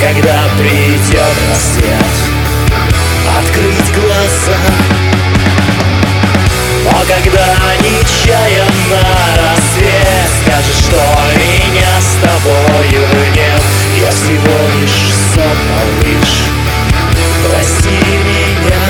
когда придет рассвет, открыть глаза. Но когда нечаянно рассвет скажет, что меня с тобою нет, я всего лишь сон, малыш, прости меня.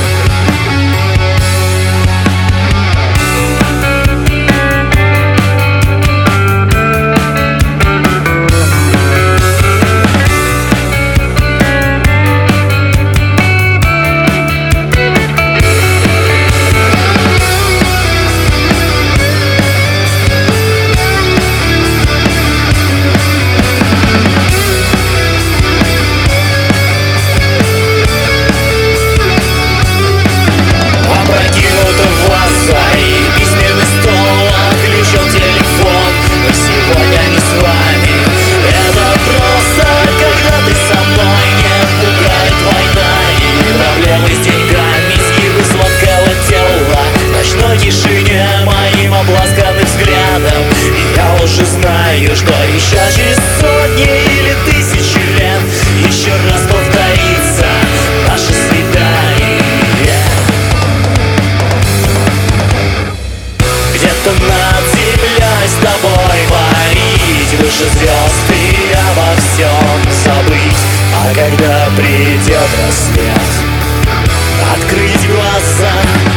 Обласканным взглядом, и я уже знаю, что еще через сотни или тысячи лет еще раз повторится наше свидание. Где-то над землей с тобой парить, выше звезд и обо всем забыть. А когда придет рассвет, открыть глаза.